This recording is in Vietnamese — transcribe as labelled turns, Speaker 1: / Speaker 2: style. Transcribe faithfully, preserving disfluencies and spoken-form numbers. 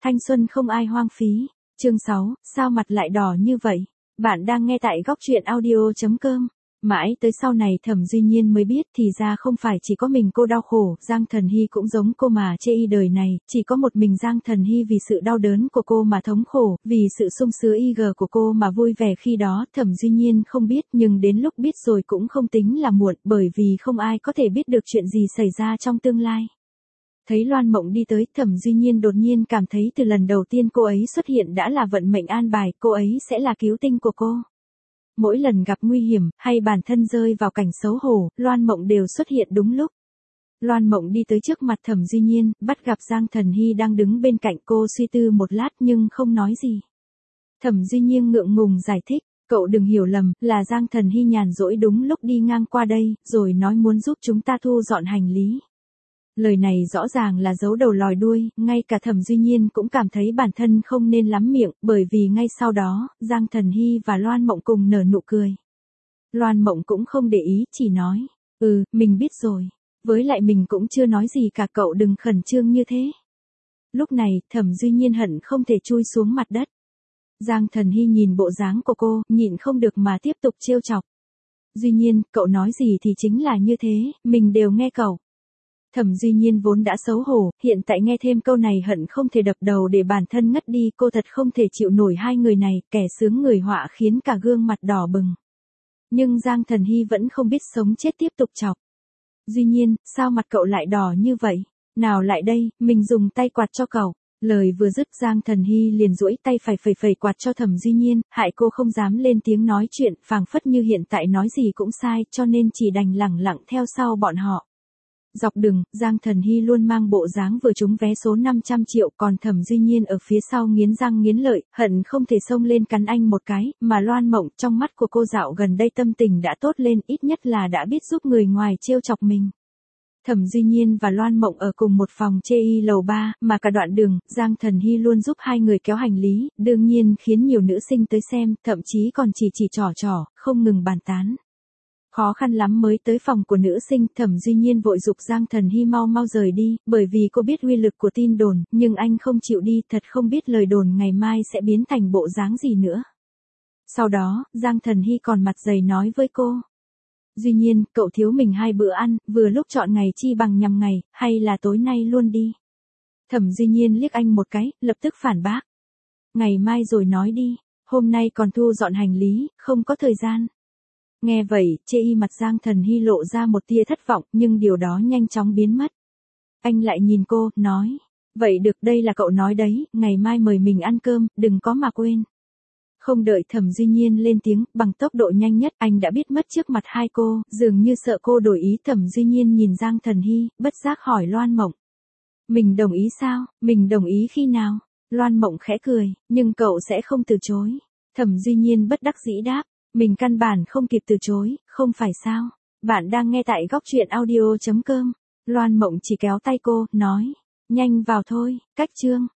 Speaker 1: Thanh xuân không ai hoang phí. Chương sáu, sao mặt lại đỏ như vậy? Bạn đang nghe tại góc truyện audio chấm com. Mãi tới sau này Thẩm Duy Nhiên mới biết thì ra không phải chỉ có mình cô đau khổ, Giang Thần Hy cũng giống cô mà chê y đời này, chỉ có một mình Giang Thần Hy vì sự đau đớn của cô mà thống khổ, vì sự sung sướng y gờ của cô mà vui vẻ khi đó. Thẩm Duy Nhiên không biết, nhưng đến lúc biết rồi cũng không tính là muộn, bởi vì không ai có thể biết được chuyện gì xảy ra trong tương lai. Thấy Loan Mộng đi tới, Thẩm Duy Nhiên đột nhiên cảm thấy từ lần đầu tiên cô ấy xuất hiện đã là vận mệnh an bài, cô ấy sẽ là cứu tinh của cô. Mỗi lần gặp nguy hiểm, hay bản thân rơi vào cảnh xấu hổ, Loan Mộng đều xuất hiện đúng lúc. Loan Mộng đi tới trước mặt Thẩm Duy Nhiên, bắt gặp Giang Thần Hy đang đứng bên cạnh cô, suy tư một lát nhưng không nói gì. Thẩm Duy Nhiên ngượng ngùng giải thích, cậu đừng hiểu lầm, là Giang Thần Hy nhàn rỗi đúng lúc đi ngang qua đây, rồi nói muốn giúp chúng ta thu dọn hành lý. Lời này rõ ràng là giấu đầu lòi đuôi, ngay cả Thẩm Duy Nhiên cũng cảm thấy bản thân không nên lắm miệng, bởi vì ngay sau đó, Giang Thần Hy và Loan Mộng cùng nở nụ cười. Loan Mộng cũng không để ý, chỉ nói, ừ, mình biết rồi, với lại mình cũng chưa nói gì cả, cậu đừng khẩn trương như thế. Lúc này, Thẩm Duy Nhiên hận không thể chui xuống mặt đất. Giang Thần Hy nhìn bộ dáng của cô, nhịn không được mà tiếp tục trêu chọc. Duy Nhiên, cậu nói gì thì chính là như thế, mình đều nghe cậu. Thẩm Duy Nhiên vốn đã xấu hổ, hiện tại nghe thêm câu này hận không thể đập đầu để bản thân ngất đi, cô thật không thể chịu nổi hai người này, kẻ sướng người họa khiến cả gương mặt đỏ bừng. Nhưng Giang Thần Hy vẫn không biết sống chết tiếp tục chọc. Duy Nhiên, sao mặt cậu lại đỏ như vậy? Nào lại đây, mình dùng tay quạt cho cậu. Lời vừa dứt Giang Thần Hy liền duỗi tay phải phẩy phẩy quạt cho Thẩm Duy Nhiên, hại cô không dám lên tiếng nói chuyện, phảng phất như hiện tại nói gì cũng sai, cho nên chỉ đành lẳng lặng theo sau bọn họ. Dọc đường, Giang Thần Hy luôn mang bộ dáng vừa trúng vé số năm trăm triệu, còn Thẩm Duy Nhiên ở phía sau nghiến răng nghiến lợi, hận không thể xông lên cắn anh một cái, mà Loan Mộng trong mắt của cô dạo gần đây tâm tình đã tốt lên, ít nhất là đã biết giúp người ngoài trêu chọc mình. Thẩm Duy Nhiên và Loan Mộng ở cùng một phòng chê y lầu ba, mà cả đoạn đường, Giang Thần Hy luôn giúp hai người kéo hành lý, đương nhiên khiến nhiều nữ sinh tới xem, thậm chí còn chỉ chỉ trò trò, không ngừng bàn tán. Khó khăn lắm mới tới phòng của nữ sinh, Thẩm Duy Nhiên vội giục Giang Thần Hy mau mau rời đi, bởi vì cô biết uy lực của tin đồn, nhưng anh không chịu đi, thật không biết lời đồn ngày mai sẽ biến thành bộ dáng gì nữa. Sau đó, Giang Thần Hy còn mặt dày nói với cô. Duy Nhiên, cậu thiếu mình hai bữa ăn, vừa lúc chọn ngày chi bằng nhằm ngày, hay là tối nay luôn đi. Thẩm Duy Nhiên liếc anh một cái, lập tức phản bác. Ngày mai rồi nói đi, hôm nay còn thu dọn hành lý, không có thời gian. Nghe vậy, chê y mặt Giang Thần Hy lộ ra một tia thất vọng, nhưng điều đó nhanh chóng biến mất. Anh lại nhìn cô, nói, vậy được, đây là cậu nói đấy, ngày mai mời mình ăn cơm, đừng có mà quên. Không đợi Thẩm Duy Nhiên lên tiếng, bằng tốc độ nhanh nhất, anh đã biết mất trước mặt hai cô, dường như sợ cô đổi ý. Thẩm Duy Nhiên nhìn Giang Thần Hy, bất giác hỏi Loan Mộng. Mình đồng ý sao, mình đồng ý khi nào? Loan Mộng khẽ cười, nhưng cậu sẽ không từ chối. Thẩm Duy Nhiên bất đắc dĩ đáp. Mình căn bản không kịp từ chối, không phải sao? Bạn đang nghe tại góc truyện audio chấm com. Loan Mộng chỉ kéo tay cô, nói, nhanh vào thôi, cách chương.